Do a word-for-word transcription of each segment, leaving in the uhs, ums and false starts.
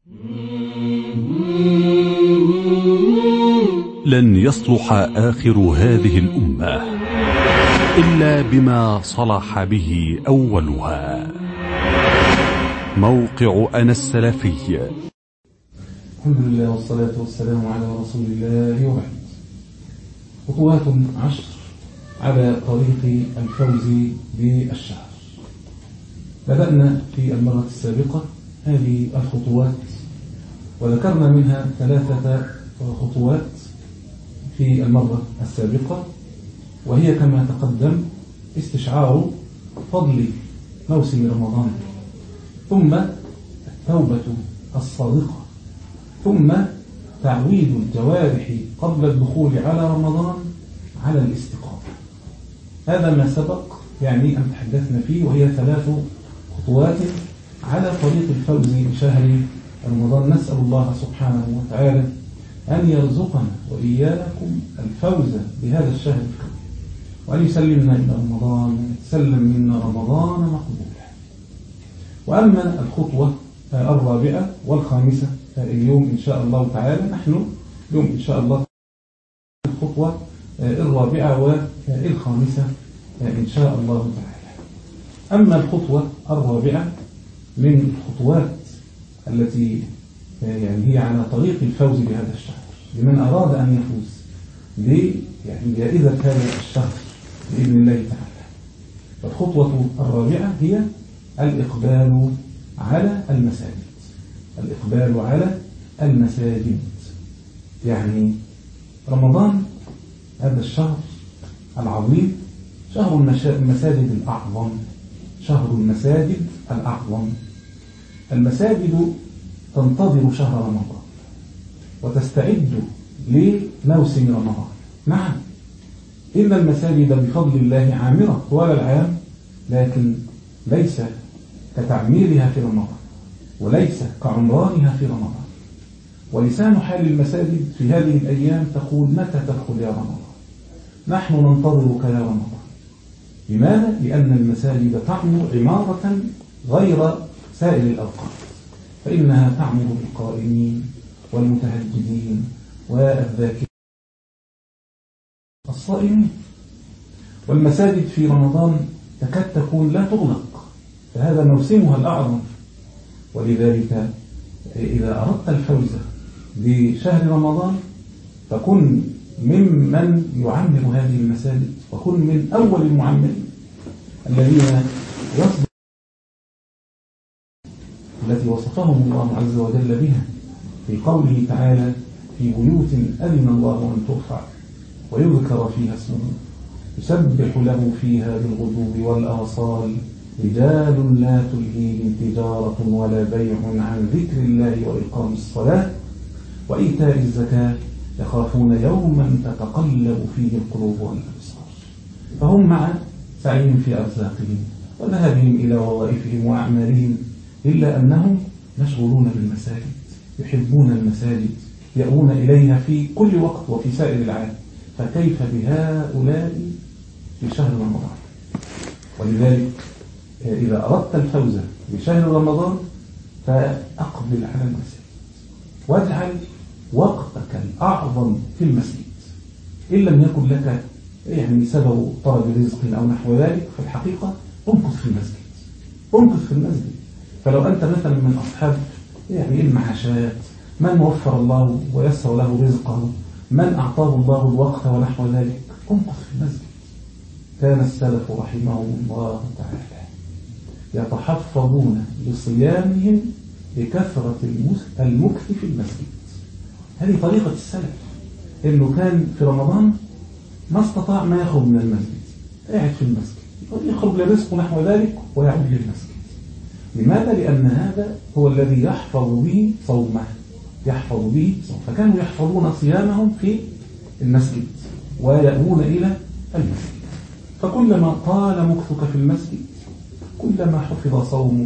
لن يصلح آخر هذه الأمة إلا بما صلح به أولها. موقع أنا السلفي. الحمد لله والصلاة والسلام على رسول الله وبعد. خطوات عشر على طريق الفوز بالشهر. بدأنا في المرة السابقة هذه الخطوات وذكرنا منها ثلاثة خطوات في المرة السابقة، وهي كما تقدم استشعار فضل موسم رمضان، ثم التوبة الصادقة، ثم تعويد الجوارح قبل الدخول على رمضان على الاستقامة. هذا ما سبق يعني أن تحدثنا فيه، وهي ثلاث خطوات على طريق الفوز بشهر رمضان. نسأل الله سبحانه وتعالى أن يرزقنا وإياكم الفوز بهذا الشهر الكريم، وأن يسلمنا إلى رمضان ويتسلم منا رمضان مقبولا. وأما الخطوة الرابعة والخامسة اليوم إن شاء الله تعالى، نحن اليوم إن شاء الله الخطوة الرابعة والخامسة إن شاء الله تعالى. أما الخطوة الرابعة من الخطوات التي يعني هي على طريق الفوز بهذا الشهر لمن أراد أن يفوز يعني جائزة هذا الشهر بإذن الله تعالى. فالخطوة الرابعة هي الإقبال على المساجد. الإقبال على المساجد يعني رمضان هذا الشهر العظيم شهر المساجد الأعظم، شهر المساجد الأعظم. المساجد تنتظر شهر رمضان وتستعد لموسم رمضان. نعم، إن المساجد بفضل الله عامرة طوال العام، لكن ليس كتعميرها في رمضان، وليس كعمرانها في رمضان. ولسان حال المساجد في هذه الأيام تقول: متى تدخل يا رمضان؟ نحن ننتظرك يا رمضان. لماذا؟ لأن المساجد تعمر عمارة غير سائر الأوقات، فإنها تعمر بالقائمين والمتهجدين والذاكرين الصائمين. والمساجد في رمضان تكاد تكون لا تغلق، فهذا موسمها الأعظم. ولذلك إذا أردت الفوز بشهر رمضان فكن ممن يعمر هذه المساجد، وكن من أول المعمرين الذين يصدق التي وصفهم الله عز وجل بها في قوله تعالى: في بيوت أذن الله أن ترفع ويذكر فيها اسمه يسبح له فيها بالغدو والآصال رجال لا تلهيهم تجارة ولا بيع عن ذكر الله وإقام الصلاة وإيتاء الزكاة يخافون يوما تتقلب فيه القلوب والأبصار. فهم مع سعيهم في أرزاقهم وذهابهم إلى وظائفهم وأعمالهم، إلا أنهم مشغولون بالمساجد، يحبون المساجد، يأوون إليها في كل وقت وفي سائر العام. فكيف بهؤلاء في شهر رمضان؟ ولذلك إذا أردت الفوز بشهر رمضان فأقبل على المساجد، واجعل وقتك الأعظم في المسجد. إن لم يكن لك يعني سبب طلب رزق أو نحو ذلك، فالحقيقة امكث في المسجد، امكث في المسجد. فلو أنت مثلا من أصحاب يعني المعاشات، من وفر الله ويسر له رزقه، من أعطاه الله الوقت ونحو ذلك، امكث في المسجد. كان السلف رحمهم الله تعالى يتحفظون لصيامهم بكثرة المكث في المسجد. هذه طريقة السلف، إنه كان في رمضان ما استطاع ما يخرج من المسجد، قاعد في المسجد، يخرج لرزق نحو ذلك ويعود للمسجد. لماذا؟ لأن هذا هو الذي يحفظ به صومه، يحفظ به صومه. فكانوا يحفظون صيامهم في المسجد ويأوون إلى المسجد. فكلما طال مكثك في المسجد كلما حفظ صومك،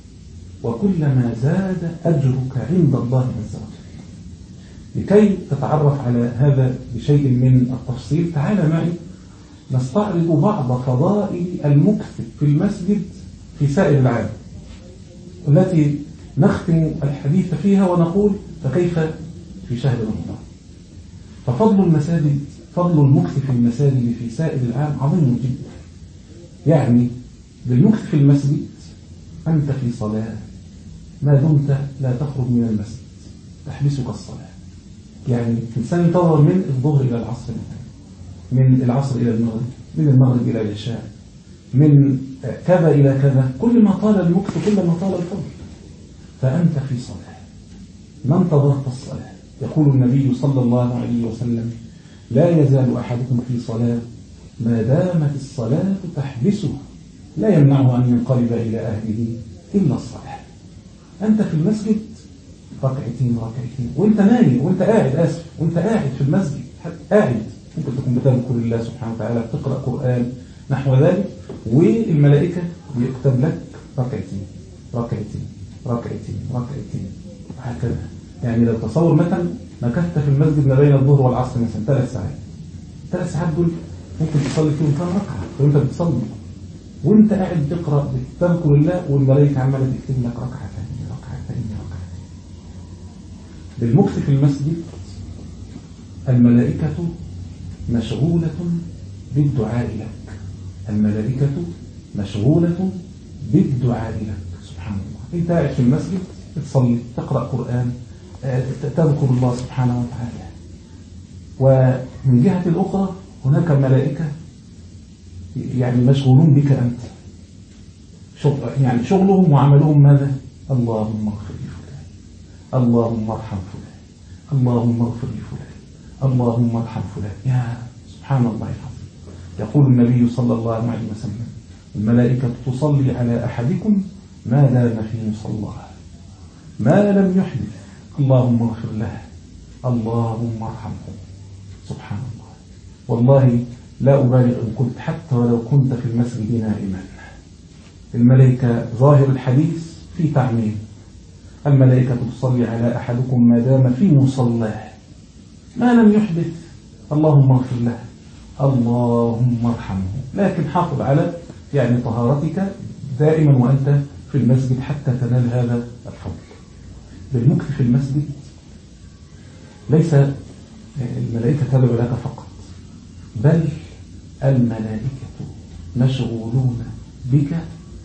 وكلما زاد أجرك عند الله عز وجل. لكي تتعرف على هذا بشيء من التفصيل، تعال معي نستعرض بعض فضائل المكث في المسجد في سائر العام، التي نختم الحديث فيها ونقول فكيف في شهر رمضان؟ ففضل المساجد، فضل المكث في المساجد في سائر العام عظيم جدا. يعني بالمكث في المسجد أنت في صلاة ما دمت لا تخرج من المسجد، تحبسك الصلاة. يعني الإنسان يطور من الظهر إلى العصر مثلا، من العصر إلى المغرب، من المغرب إلى العشاء، من كذا إلى كذا، كل ما طال المكث كل ما طال الفضل. فأنت في صلاة ما انتظرت الصلاة. يقول النبي صلى الله عليه وسلم لا يزال أحدكم في صلاة ما دامت الصلاة تحبسه لا يمنعه أن ينقلب إلى أهله إلا الصلاة. أنت في المسجد ركعتين ركعتين وانت نايم وانت قاعد آسف وانت قاعد في المسجد قاعد، ممكن تكون بتذكر الله سبحانه وتعالى، بتقرأ قرآن نحو ذلك، والملائكة بيكتب لك ركعتين ركعتين ركعتين ركعتين وهكذا. يعني لو تصور مثلا مكثت في المسجد ما بين الظهر والعصر مثلا ثلاث ساعات، ثلاث ساعات دول ممكن تصلي فيهم كم ركعة وانت بتصلي وانت قاعد تقرأ بتذكر الله والملائكة عمالة تكتب لك ركعة ثانية ركعة ثانية ركعة. بالمكث في المسجد الملائكة مشغولة بالدعاء لك، الملائكة مشغولة بالدعاء لك. سبحان الله، انت قاعد في المسجد تصلي تقرأ قرآن تذكر الله سبحانه وتعالى، ومن جهة الأخرى هناك ملائكة يعني مشغولون بك أنت، يعني شغلهم وعملهم ماذا؟ اللهم اغفر لفلان، اللهم ارحم فلان، اللهم اغفر لفلان، اللهم ارحم فلان. يا سبحان الله العظيم. يقول النبي صلى الله عليه وسلم الملائكة تصلي على أحدكم ما دام في مصلاه ما لم يحدث، اللهم اغفر له، اللهم ارحمه. سبحان الله. والله لا أبالغ إن قلت حتى ولو كنت في المسجد نائما، الملائكة ظاهر الحديث في تعميم، الملائكة تصلي على أحدكم ما دام في مصلاه ما لم يحدث، اللهم اغفر له، اللهم ارحمه. لكن حافظ على يعني طهارتك دائما وأنت في المسجد حتى تنال هذا الفضل. بالمكث في المسجد ليس الملائكة تدعو لك فقط، بل الملائكة مشغولون بك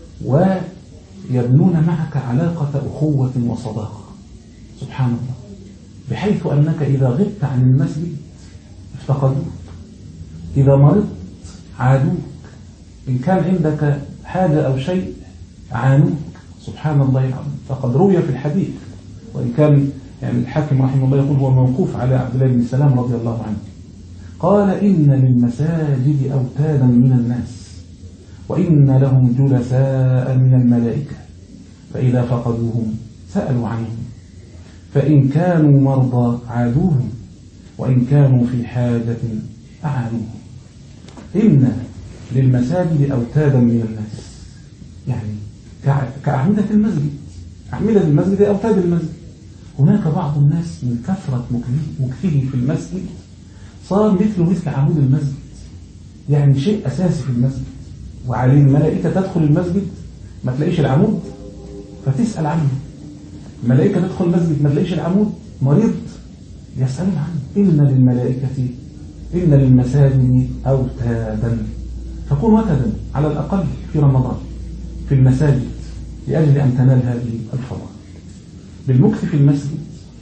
ويبنون معك علاقة أخوة وصداقة. سبحان الله. بحيث أنك إذا غبت عن المسجد افتقدوك، إذا مرضت عادوك، إن كان عندك حاجة أو شيء عانوك. سبحان الله العظيم. فقد روي في الحديث، وإن كان يعني الحاكم رحمه الله يقول هو موقوف على عبد الله بن سلام رضي الله عنه، قال إن للمساجد أوتادا من الناس وإن لهم جلساء من الملائكة فإذا فقدوهم سألوا عنهم، فإن كانوا مرضى عادوهم وإن كانوا في حاجة أعانوهم. إن للمساجد أوتادا من الناس، يعني كأعمدة المسجد، أعمدة المسجد أوتاد المسجد. هناك بعض الناس من كثرة مكثه في المسجد صار مثله مثل عمود المسجد، يعني شيء أساسي في المسجد، وعليه الملائكة تدخل المسجد ما تلاقيش العمود فتسأل عنه، الملائكة تدخل المسجد ما تلاقيش العمود مريض يسألون عنه. إن للملائكة إن للمساجد أوتادا، فكون وتدا على الأقل في رمضان في المساجد لأجل أن تنال هذه الفضائل. بالمكث في المسجد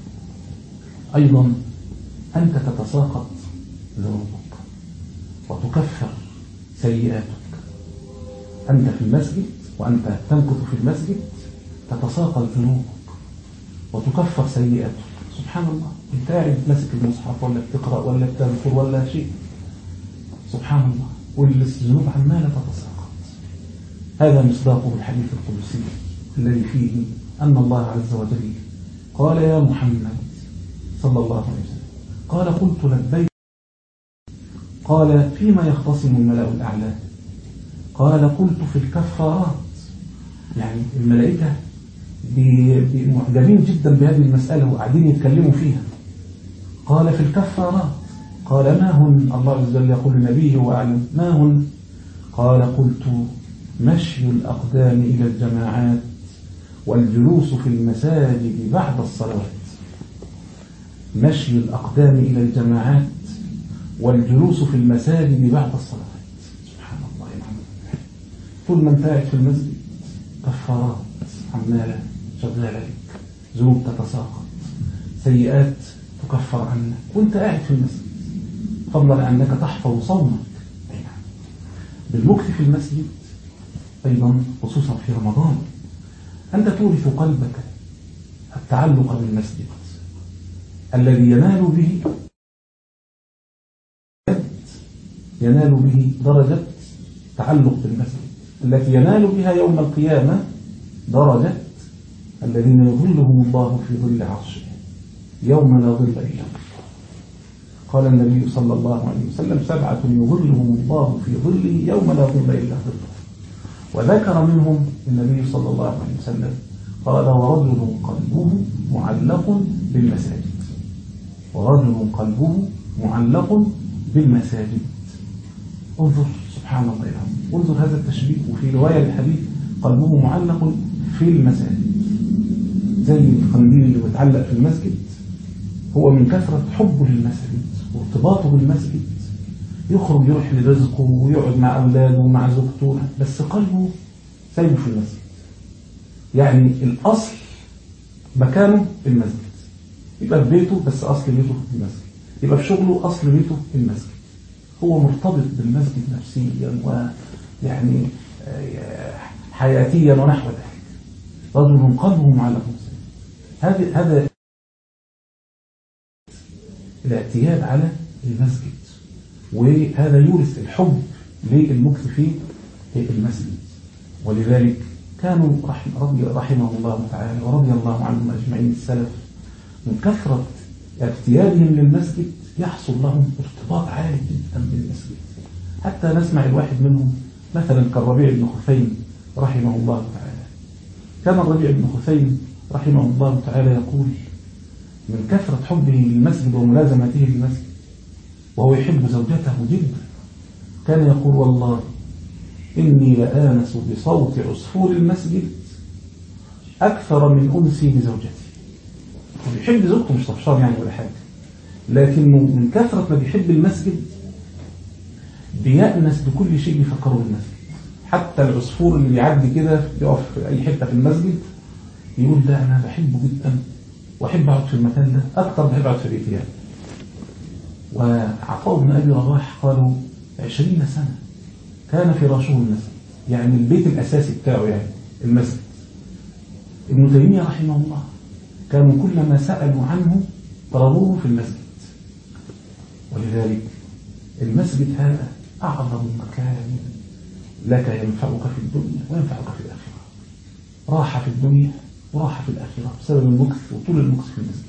أيضا أنت تتساقط ذنوبك وتكفر سيئاتك. أنت في المسجد وأنت تمكث في المسجد تتساقط ذنوبك وتكفر سيئاتك. سبحان الله. انت قاعد ماسك المصحف ولا بتقرأ ولا بتذكر ولا شيء، سبحان الله، والذنوب عمالة تتساقط. هذا مصداقه الحديث القدسي الذي فيه أن الله عز وجل قال يا محمد صلى الله عليه وسلم، قال قلت لبيك، قال فيما يختصم الملأ الأعلى، قال قلت في الكفارات. يعني الملائكة معجبين جدا بهذه المسألة وقاعدين يتكلموا فيها. قال في الكفارات، قال ما هن؟ الله عز وجل يقول لنبيه وأعلم ما هن؟ قال قلت مشي الأقدام إلى الجماعات والجلوس في المساجد بعد الصلوات، مشي الأقدام إلى الجماعات والجلوس في المساجد بعد الصلوات. سبحان الله العظيم. طول ما انت قاعد في المسجد كفارات عمالة شغالة لك، ذنوب تتساقط، سيئات تكفر عنك وانت قاعد في المسجد، فضلا أنك تحفظ صومك. بالمكث في المسجد أيضا خصوصا في رمضان أنت تورث قلبك التعلق بالمسجد الذي ينال به ينال به درجة تعلق بالمسجد التي ينال بها يوم القيامة درجة الذين يظلهم الله في ظل عرشه يوم لا ظل إلا ظله. قال النبي صلى الله عليه وسلم: سبعة يظلهم الله في ظله يوم لا ظل إلا ظله. وذكر منهم النبي صلى الله عليه وسلم قال: ورجل قلبه معلق بالمساجد. ورجل قلبه معلق بالمساجد. انظر سبحان الله العظيم، انظر هذا التشبيه. وفي رواية الحديث قلبه معلق في المساجد، زي القنديل اللي بيتعلق في المسجد، هو من كثرة حبه للمسجد وارتباطه بالمسجد يخرج يروح لرزقه ويقعد مع أولاده ومع زوجته، بس قلبه سايبه في المسجد. يعني الأصل مكانه في المسجد، يبقى في بيته بس أصل بيته في المسجد، يبقى في شغله أصل بيته في المسجد، هو مرتبط بالمسجد نفسيا ويعني حياتيا ونحو ذلك. رجل قلبه معلق بالمسجد، هذا هذا الاعتياد على المسجد، وهذا يورث الحب للمكث في المسجد. ولذلك كانوا رحمه الله تعالى ورضي الله عنهم أجمعين السلف من كثرة اعتيادهم للمسجد يحصل لهم ارتباط عالي جدا بالمسجد، حتى نسمع الواحد منهم مثلا كالربيع بن خثيم رحمه الله تعالى. كان الربيع بن خثيم رحمه الله تعالى يقول من كثرة حبه للمسجد وملازمته للمسجد وهو يحب زوجته جدا، كان يقول: والله إني لآنس بصوت عصفور المسجد أكثر من أنسي بزوجتي. وبيحب زوجته مش طفشان يعني ولا حاجة، لكنه من كثرة ما بيحب المسجد بيأنس بكل شيء يفكره بالمسجد. حتى العصفور اللي بيعدي كده يقف في أي حتة في المسجد يقول: ده أنا بحبه جدا وأحب أقعد في المكان ده أكثر بحب أقعد في بيتي يعني. وعطاء بن أبي رباح قالوا عشرين سنة كان فراشه المسجد، يعني البيت الأساسي بتاعه يعني المسجد. ابن تيمية رحمه الله كانوا كلما سألوا عنه طلبوه في المسجد. ولذلك المسجد هذا أعظم مكان لك ينفعك في الدنيا وينفعك في الآخرة، راحة في الدنيا وراحة في الآخرة بسبب المكث وطول المكث في المسجد.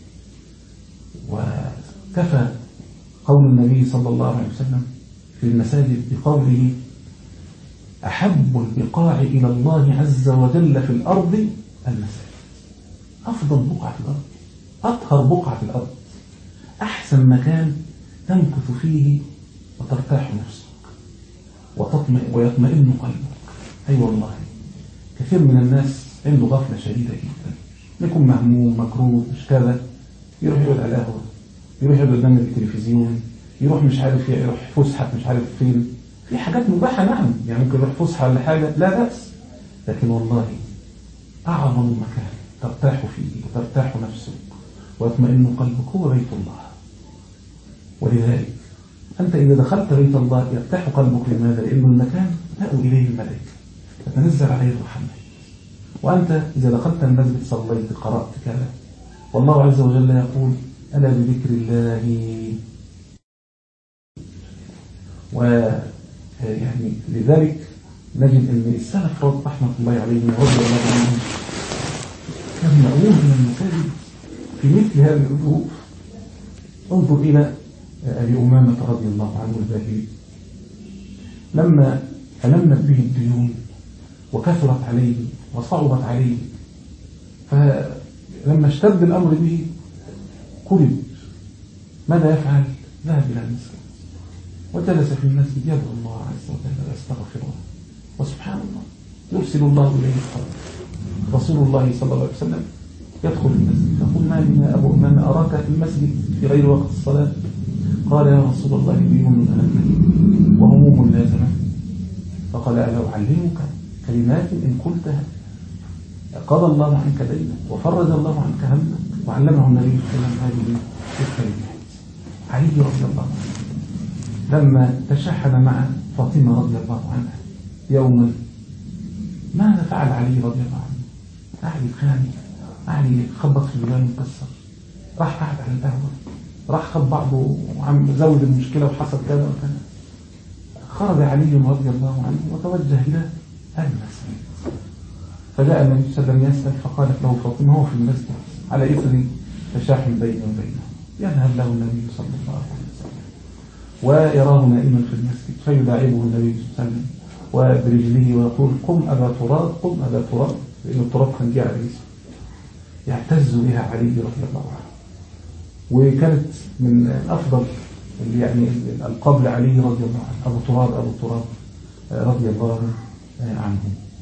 وكفى قول النبي صلى الله عليه وسلم في المساجد بقوله: أحب البقاع إلى الله عز وجل في الأرض المساجد. أفضل بقعة في الأرض، أطهر بقعة في الأرض، أحسن مكان تمكث فيه وترتاح نفسك وتطمئن ويطمئن قلبك. أي أيوة والله كثير من الناس عنده غفلة شديدة جدا، يكون مهموم مكروه مش كذا، يروح يقعد على القهوة، يروح يقعد قدام التلفزيون، يروح مش عارف يروح فسحة مش عارف فين. في حاجات مباحة نعم، يعني ممكن يروح فسحة ولا حاجة لا بأس، لكن والله أعظم مكان ترتاح فيه وترتاح نفسك ويطمئن قلبك هو بيت الله. ولذلك أنت إذا دخلت بيت الله يرتاح قلبك. لماذا؟ لأنه المكان تأوي إليه الملائكة تتنزل عليه الرحمة. وأنت إذا دخلت المسجد صليت قرأت كذا، والله عز وجل يقول: ألا بذكر الله. ويعني لذلك نجد أن السلف رحمة الله عليهم ورضي الله عنهم كانوا يأوون من المساجد في مثل هذه الظروف. انظر إلى أبي أمامة رضي الله عنه الباهلي لما ألمت به الديون وكثرت عليه وصعبت عليه، فلما اشتد الأمر به قلب، ماذا يفعل؟ ذهب إلى المسجد وجلس في المسجد يدعو الله عز وجل ويستغفره، وسبحان الله يرسل الله إليه الخير رسول الله صلى الله عليه وسلم يدخل المسجد فقل ما لي يا أبو أمامة أراك في المسجد في غير وقت الصلاة؟ قال يا رسول الله ديون ألمني وهموم لازمة. فقال ألا أعلمك كلمات إن قلتها قضى الله عنك دينك وفرج الله عنك همك. وعلمه النبي صلى الله عليه وسلم هذه الكلمات. علي رضي الله عنه لما تشحن مع فاطمة رضي الله عنها يوما ماذا فعل علي رضي الله عنه؟ علي خاني، علي خبط في البيبان ومكسر، راح قعد على القهوة، راح خد بعضه وعم زود المشكلة وحصل كذا وكذا. خرج علي رضي الله عنه وتوجه إلى المسجد، فجاء النبي صلى الله عليه وسلم يسأل فقالت له فاطمة هو في المسجد على إثر تشاحن بينه وبينه. يذهب له النبي صلى الله عليه وسلم ويراه نائما في المسجد فيداعبه النبي صلى الله عليه وسلم وبرجله ويقول قم أبا تراب قم أبا تراب، لأن التراب كان جاء على جسمه. يعتز بها علي رضي الله عنه، وكانت من أفضل يعني الألقاب لعلي رضي الله عنه أبو تراب أبو تراب رضي الله عنه.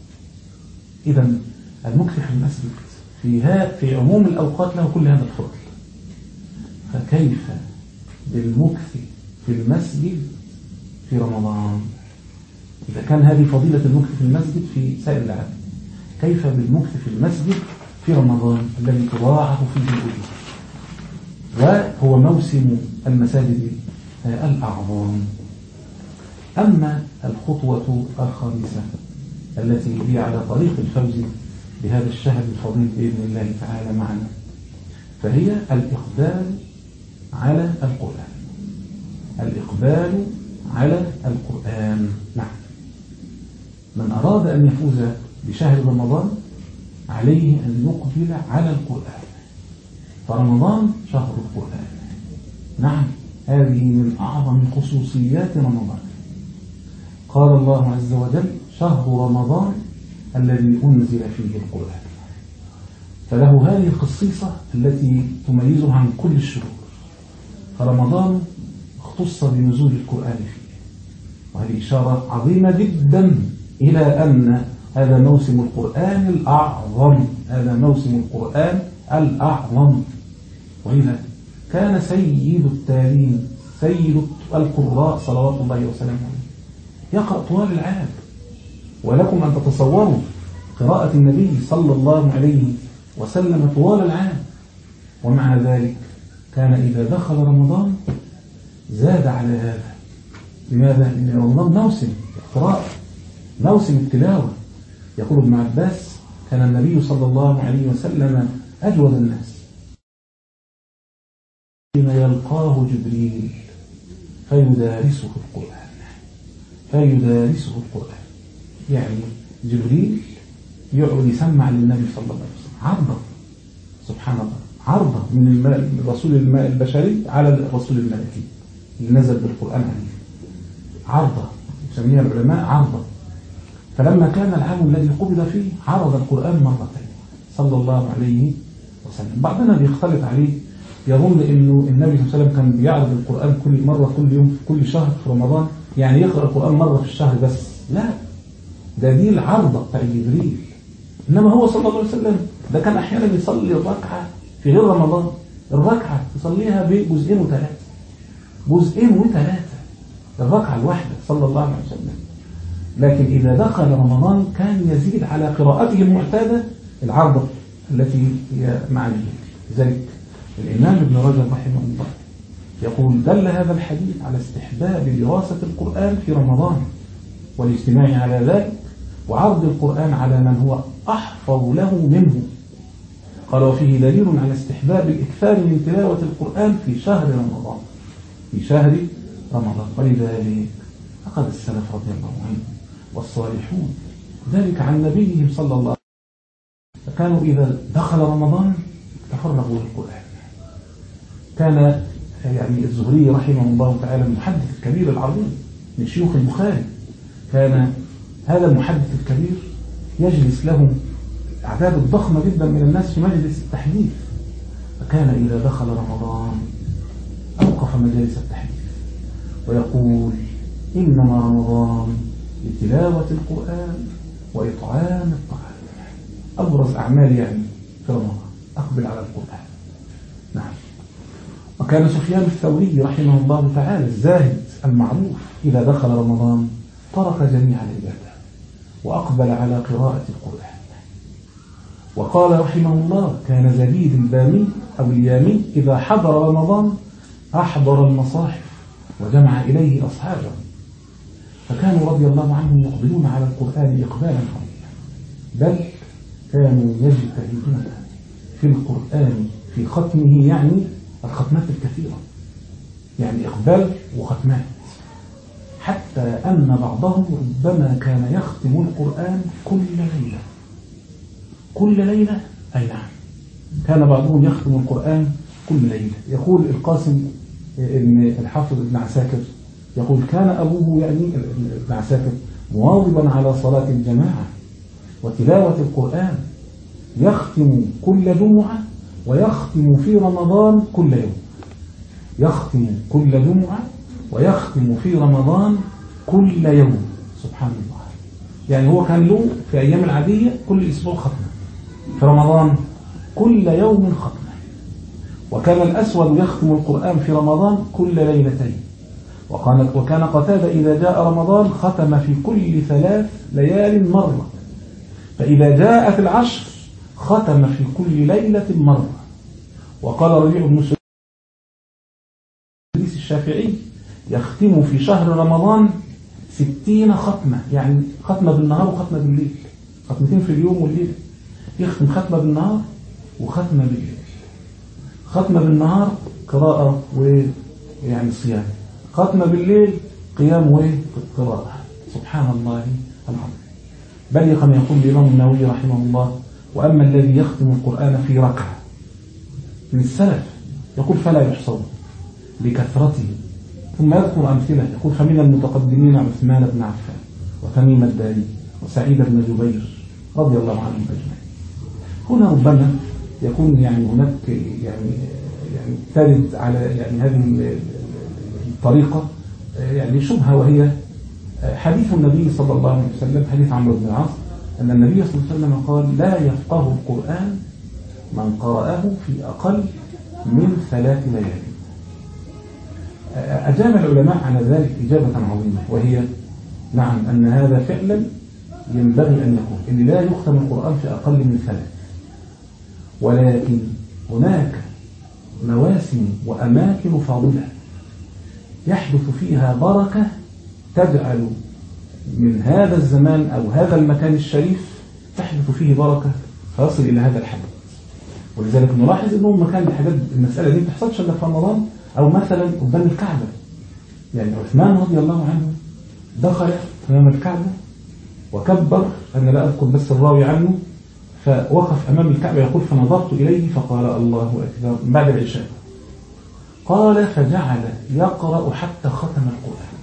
إذا المكث في المسجد في, في عموم الأوقات له كل هذا الفضل، فكيف بالمكث في المسجد في رمضان؟ إذا كان هذه فضيلة المكث في المسجد في سائر العام، كيف بالمكث في المسجد في رمضان الذي تضاعف فيه الأجور وهو موسم المساجد الأعظم؟ أما الخطوة الخامسة التي هي على طريق الفوز بهذا الشهر الفضيل بإذن الله تعالى معنا، فهي الإقبال على القرآن. الإقبال على القرآن. نعم، من أراد أن يفوز بشهر رمضان عليه أن يقبل على القرآن، فرمضان شهر القرآن. نعم، هذه من أعظم خصوصيات رمضان. قال الله عز وجل شهر رمضان الذي أنزل فيه القرآن، فله هذه الخصيصة التي تميزه عن كل الشهور. فرمضان اختص بنزول القرآن فيه، وهذه إشارة عظيمة جدا إلى أن هذا موسم القرآن الأعظم، هذا موسم القرآن الأعظم. وإذا كان سيد التالين سيد القراء صلوات الله وسلامه عليه يقرأ طوال العام، ولكم أن تتصوروا قراءة النبي صلى الله عليه وسلم طوال العام، ومع ذلك كان إذا دخل رمضان زاد على هذا. لماذا؟ لأن رمضان موسم القراءة، موسم التلاوة. يقول ابن عباس كان النبي صلى الله عليه وسلم أجود الناس حين يلقاه جبريل فيدارسه القرآن فيدارسه القرآن يعني جبريل يقعد يسمع للنبي صلى الله عليه وسلم عرضة، سبحان الله، عرضة من الرسول البشري على الرسول الملكي اللي نزل بالقرآن عليه، عرضة يسميها العلماء عرضة. فلما كان العام الذي قبض فيه عرض القرآن مرتين صلى الله عليه وسلم. بعضنا بيختلط عليه يظن انه النبي صلى الله عليه وسلم كان بيعرض القرآن كل مرة كل يوم في كل شهر في رمضان، يعني يقرأ القرآن مرة في الشهر بس. لا، ده دي العرضة بتاع جبريل. انما هو صلى الله عليه وسلم ده كان احيانا يصلي الركعة في غير رمضان، الركعة يصليها بجزئين وثلاثة، جزئين وثلاثة الركعة الواحدة صلى الله عليه وسلم. لكن إذا دخل رمضان كان يزيد على قراءته المعتادة العرضة التي هي مع الجيل. لذلك الإمام ابن رجب رحمه الله يقول دل هذا الحديث على استحباب دراسة القرآن في رمضان والاجتماع على ذلك وعرض القرآن على من هو أحفظ له منه. قال وفيه دليل على استحباب الإكثار من تلاوة القرآن في شهر رمضان في شهر رمضان ولذلك أخذ السلف رضي الله عنهم والصالحون ذلك عن نبيهم صلى الله عليه وسلم، فكانوا إذا دخل رمضان تفرغوا للقرآن. كان يعني الزهري رحمه الله تعالى المحدث الكبير العظيم من شيوخ البخاري، كان هذا المحدث الكبير يجلس له أعداد ضخمة جدا من الناس في مجلس التحديث، فكان إذا دخل رمضان أوقف مجالس التحديث ويقول إنما رمضان لتلاوة القرآن وإطعام الطعام. أبرز أعمال يعني في رمضان أقبل على القرآن. نعم. وكان سفيان الثوري رحمه الله تعالى الزاهد المعروف إذا دخل رمضان ترك جميع العبادة وأقبل على قراءة القرآن. وقال رحمه الله كان زبيد البامي أو اليامي إذا حضر رمضان أحضر المصاحف وجمع إليه أصحابه، فكانوا رضي الله عنهم يقبلون على القرآن إقبالا قويا، بل كانوا يجتهدون في القرآن في ختمه، يعني الختمات الكثيرة، يعني إقبال وختمات، حتى أن بعضهم ربما كان يختم القرآن كل ليلة. كل ليلة أي نعم، كان بعضهم يختم القرآن كل ليلة. يقول القاسم ابن الحافظ ابن عساكر يقول كان أبوه يعني ابن عساكر مواظبا على صلاة الجماعة وتلاوة القرآن، يختم كل جمعة ويختم في رمضان كل يوم، يختم كل جمعة ويختم في رمضان كل يوم. سبحان الله. يعني هو كان له في أيام العادية كل أسبوع ختمة، في رمضان كل يوم ختمة. وكان الأسود يختم القرآن في رمضان كل ليلتين. وكان قتادة إذا جاء رمضان ختم في كل ثلاث ليال مرة، فإذا جاءت العشر ختم في كل ليلة مرة. وقال ربيع بن سديس الشافعي يختم في شهر رمضان ستين ختمة، يعني ختمة بالنهار وختمة بالليل، ختمتين في اليوم والليل. يختم ختمة بالنهار وختمة بالليل. ختمة بالنهار قراءة ويعني صيام، ختمة بالليل قيام وقراءة. سبحان الله العظيم. بل كما يقول الإمام النووي رحمه الله وأما الذي يختم القرآن في ركعة من السلف يقول فلا يحصر لكثرته. ثم يذكر أمثلة يقول فمن المتقدمين عثمان بن عفان وتميم الداري وسعيد بن جبير رضي الله عنهم أجمعين. هنا ربما يكون يعني هناك يعني يعني ترد على يعني هذه الطريقة يعني شبهة، وهي حديث النبي صلى الله عليه وسلم، حديث عمرو بن العاص أن النبي صلى الله عليه وسلم قال لا يفقه القرآن من قرأه في أقل من ثلاث ليالي. أجاب العلماء على ذلك إجابة عظيمة، وهي نعم أن هذا فعلا ينبغي أن يكون، إن لا يختم القرآن في أقل من ثلاث، ولكن هناك مواسم وأماكن فاضلة يحدث فيها بركة تجعل من هذا الزمان أو هذا المكان الشريف تحدث فيه بركة فيصل إلى هذا الحد. ولذلك نلاحظ أنه مكان الحاجات المسألة دي بتحصلش إلا في رمضان، أو مثلا قدام الكعبة. يعني عثمان رضي الله عنه دخل أمام الكعبة وكبر، أنا لا أذكر بس الراوي عنه، فوقف أمام الكعبة يقول فنظرت إليه فقال الله أكبر بعد العشاء. قال فجعل يقرأ حتى ختم القرآن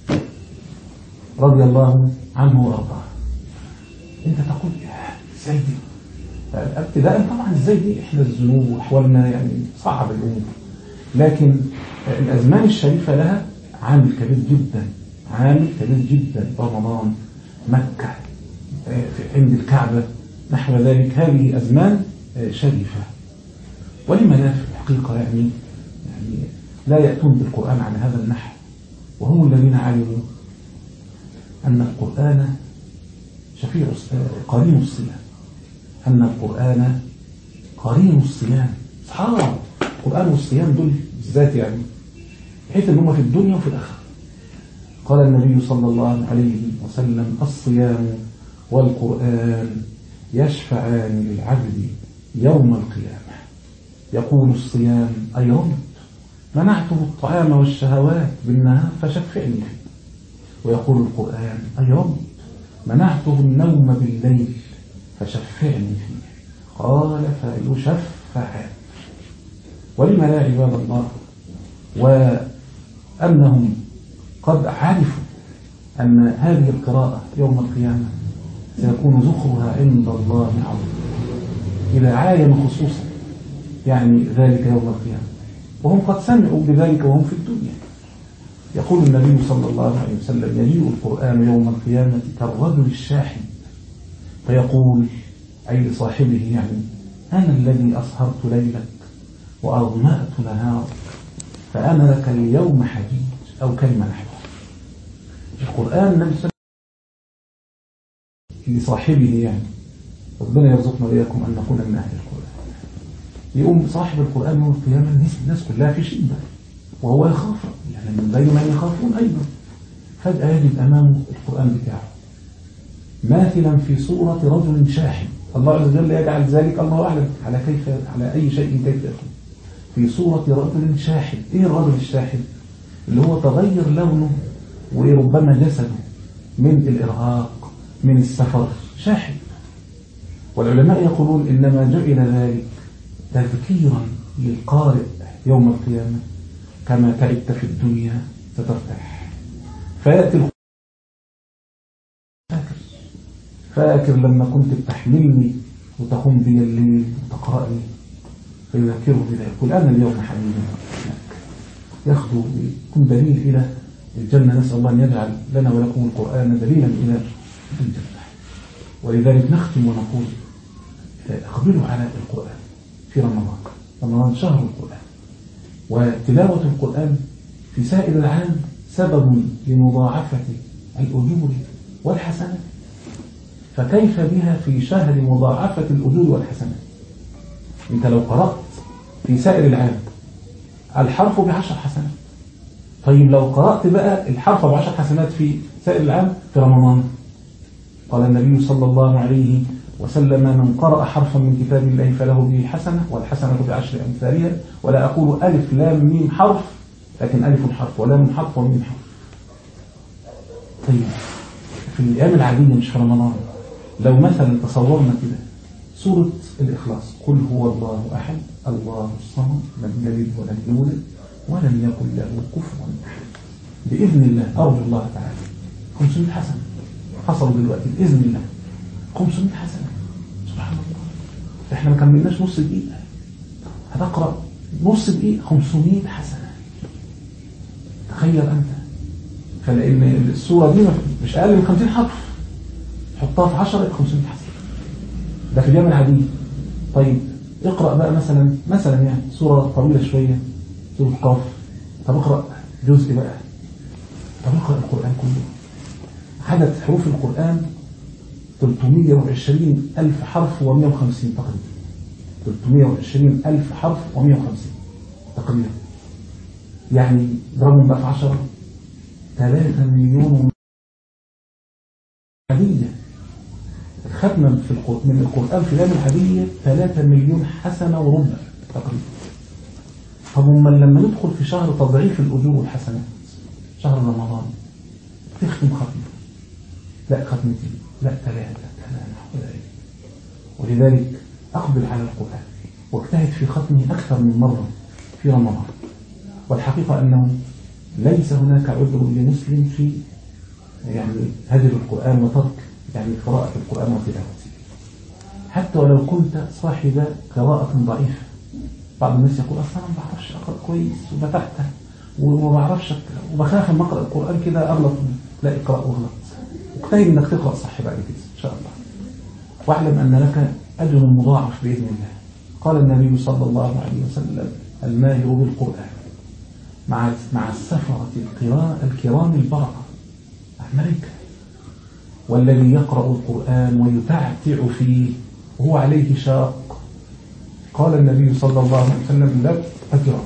رضي الله عنه وأرضاه. أنت تقول ازاي دي؟ ابتداء طبعا ازاي دي؟ إحنا الذنوب وأحوالنا يعني صعب الأمور، لكن الأزمان الشريفة لها عامل كبير جدا، عامل كبير جدا. رمضان، مكة، عند الكعبة، نحو ذلك، هذه أزمان شريفة. ولما لا في الحقيقة يعني يعني لا يأتون بالقرآن على هذا النحو، وهم الذين علموا أن القرآن شفيع قرين الصيام، أن القرآن قرين الصيام. سبحان القرآن والصيام دول بالذات يعني بحيث أنهم في الدنيا وفي الآخرة. قال النبي صلى الله عليه وسلم الصيام والقرآن يشفعان للعبد يوم القيامة. يقول الصيام أي رب منعته الطعام والشهوات بالنهار فشفعني فيه، ويقول القرآن أي رب منعته النوم بالليل فشفعني فيه. قال فيشفعان. ولما لا عباد الله، وأنهم قد عرفوا أن هذه القراءة يوم القيامة سيكون ذخرها عند الله عظيم، إذا عاين خصوصا يعني ذلك يوم القيامة، وهم قد سمعوا بذلك وهم في الدنيا. يقول النبي صلى الله عليه وسلم يجيء القرآن يوم القيامة كالرجل الشاحن فيقول أي لصاحبه يعني: أنا الذي أسهرت ليلك وأظمأت نهارك فأنا لك اليوم حجيج، أو كلمة نحوها. القرآن نفسه لصاحبه يعني. ربنا يرزقنا وإياكم أن نكون من أهل القرآن. يقوم صاحب القرآن يوم القيامة الناس كلها في شدة وهو يخاف، يعني من بين من يخافون أيضا. فجأة يجد أمامه القرآن بتاعه ماثلا في صورة رجل شاحب. الله عز وجل يجعل ذلك الله أعلم على كيف على أي شيء كيف يكون. في صورة رجل شاحب. إيه الرجل الشاحب؟ اللي هو تغير لونه وربما جسده من الإرهاق من السفر، شاحب. والعلماء يقولون إنما جعل ذلك تذكيرا للقارئ يوم القيامة: كما تعبت في الدنيا سترتاح. فيأتي فاكر فاكر لما كنت بتحملني وتقوم بي الليل وتقرأني، فيذكره بذلك: قل أنا اليوم حبيب ياخذ يكون دليل إلى الجنة. نسأل الله أن يجعل لنا ولكم القرآن دليلا إلى الجنة. ولذلك نختم ونقول: اقبلوا على القرآن في رمضان. رمضان شهر القرآن، وتلاوة القرآن في سائر العام سبب لمضاعفة الأجور والحسنات، فكيف بها في شهر مضاعفة الأجور والحسنات؟ أنت لو قرأت في سائر العام الحرف بعشر حسنات، طيب لو قرأت بقى الحرف بعشر حسنات في سائر العام في رمضان، قال النبي صلى الله عليه وسلم: من قرأ حرفا من كتاب الله فله به حسنة، والحسنة بعشر أمثالها. ولا أقول ألف لام ميم حرف، لكن ألف حرف ولام حرف وميم حرف. طيب في الأيام العادية مش في رمضان، لو مثلا تصورنا كده سورة الإخلاص: قل هو الله أحد الله الصمد لم يلد ولم يولد ولم يكن له كفوا أحد، بإذن الله أرجو الله تعالى خمسمائة حسنة حصلوا دلوقتي بإذن الله. خمسمائة حسنة، سبحان الله. احنا ما كملناش نص دقيقة، هتقرأ نص دقيقة خمسمائة حسنة. تخيل أنت. فلأن السورة دي مش أقل من خمسين حرف، حطها في عشرة خمسمائة حسنة. ده في الأيام العادية. طيب اقرأ بقى مثلا مثلا يعني سورة طويلة شوية، سورة قاف. طب اقرأ جزء بقى. طب اقرأ القرآن كله. عدد حروف القرآن ثلاثمائة وعشرين ألف حرف ومئة وخمسين تقريبا. ثلاثمائة وعشرين ألف حرف ومئة وخمسين تقريبا. يعني ضربهم بقى في عشرة، ثلاثة مليون عادية. الختمة في القرآن من القرآن في الأيام العادية ثلاثة مليون حسنة وربع تقريبا. طب لما ندخل في شهر تضعيف الأجور والحسنات، شهر رمضان، تختم ختمة، لا ختمتين، لا ثلاثة، ثلاثة. ولذلك أقبل على القرآن واجتهد في ختمه أكثر من مرة في رمضان. والحقيقة أنه ليس هناك عذر لمسلم في يعني هدر القرآن وترك يعني قراءة القرآن وتلاوته، حتى ولو كنت صاحب قراءة ضعيفة. بعض الناس يقول: أصلا ما بعرفش أقرأ كويس وبتحته وما بعرفش وبخاف لما أقرأ القرآن كده أغلط. لا، اقرأ واغلط، اجتهد انك تقرأ صح بعد كده ان شاء الله، واعلم ان لك اجر مضاعف باذن الله. قال النبي صلى الله عليه وسلم: الماهر بالقرآن مع مع السفرة الكرام البررة الملائكة، والذي يقرأ القرآن ويتعتع فيه وهو عليه شاق، قال النبي صلى الله عليه وسلم: له أجران: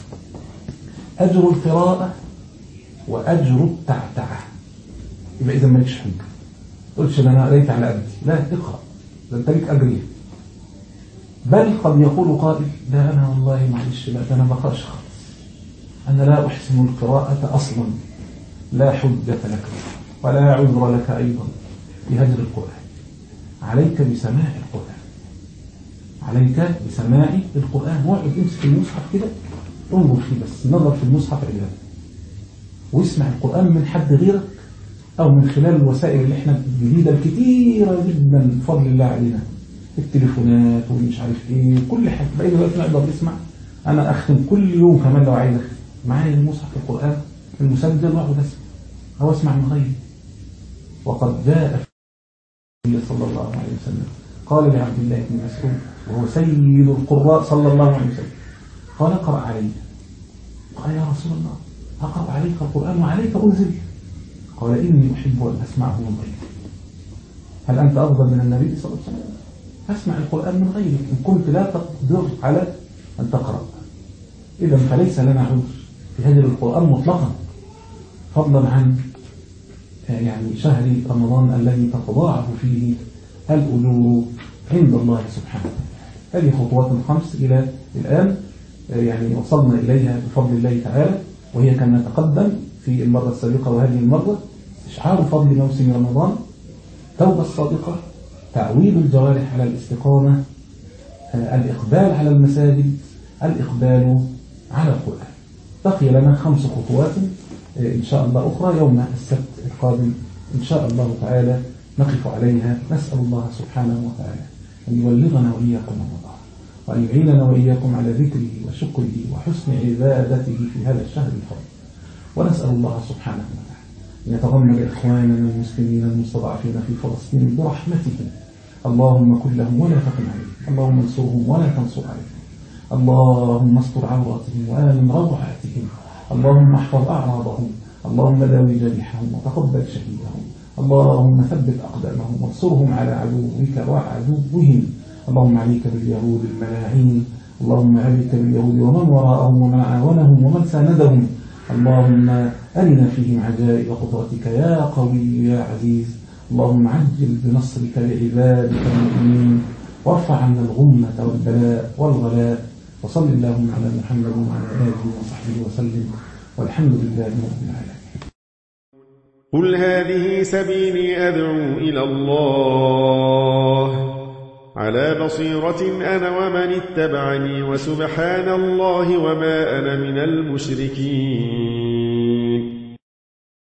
أجر القراءة وأجر التعتعة. يبقى إذا مالكش حجة، تقولش أنا قريت على قدي، لا، اقرأ، ده أنت ليك أجرين. بل قد يقول قائل: ده أنا والله معلش، لا، ده أنا ما بقرأش خالص، أنا لا أحسن القراءة أصلا. لا حجة لك ولا عذر لك أيضا بهجر القرآن. عليك بسماع القرآن، عليك بسماع القرآن. واقعد امسك المصحف كده، انظر فيه بس، نظر في المصحف عبادة، واسمع القرآن من حد غيرك أو من خلال الوسائل اللي احنا الجديدة الكتيرة جدا بفضل الله علينا، التليفونات ومش عارف ايه، كل حاجة بقى دلوقتي نقدر نسمع. أنا أختم كل يوم كمان لو عايز أختم معايا المصحف القرآن المسجل واقعد أسمع أو أسمع من غيري. وقد جاء النبي صلى الله عليه وسلم قال لعبد الله بن مسعود وهو سيد القراء صلى الله عليه وسلم، قال اقرأ علي. قال يا رسول الله أقرأ عليك القرآن وعليك أنزل؟ قال إني أحب أن أسمعه من غيرك. هل أنت أفضل من النبي صلى الله عليه وسلم؟ أسمع القرآن من غيرك إن كنت لا تقدر على أن تقرأ. إذا فليس لنا عذر في هجر القرآن مطلقا، فضلا عن يعني شهر رمضان الذي تتضاعف فيه الأجور عند الله سبحانه. هذه خطوات خمس إلى الآن يعني وصلنا إليها بفضل الله تعالى، وهي كما تقدم في المرة السابقة وهذه المرة إشعار فضل موسم رمضان، توبة الصادقة، تعويد الجوارح على الاستقامة، الإقبال على المساجد، الإقبال على القرآن. بقي لنا خمس خطوات إن شاء الله أخرى يوم السبت القادم إن شاء الله تعالى نقف عليها. نسأل الله سبحانه وتعالى أن يبلغنا وإياكم رمضان، وأن يعيننا وإياكم على ذكره وشكره وحسن عبادته في هذا الشهر الفضل. ونسأل الله سبحانه وتعالى أن يتغمد إخواننا المسلمين المستضعفين في فلسطين برحمته. اللهم كن لهم ولا تكن عليهم، اللهم انصرهم ولا تنصر عليهم، اللهم استر عوراتهم وآمن روعاتهم، اللهم احفظ أعراضهم، اللهم داوي جريحهم وتقبل شهيدهم، اللهم ثبت أقدامهم وانصرهم على عدوك وعدوهم. اللهم عليك باليهود الملاعين، اللهم عليك باليهود ومن وراءهم ومن عاونهم ومن ساندهم. اللهم أرنا فيهم عجائب قدرتك يا قوي يا عزيز. اللهم عجل بنصرك لعبادك المؤمنين، وارفع عنا الغمة والبلاء والغلاء. وصل اللهم على محمد وعلى آله وصحبه وسلم، والحمد لله رب العالمين. قل هذه سبيلي أدعو إلى الله على بصيرة أنا ومن اتبعني، وسبحان الله وما أنا من المشركين.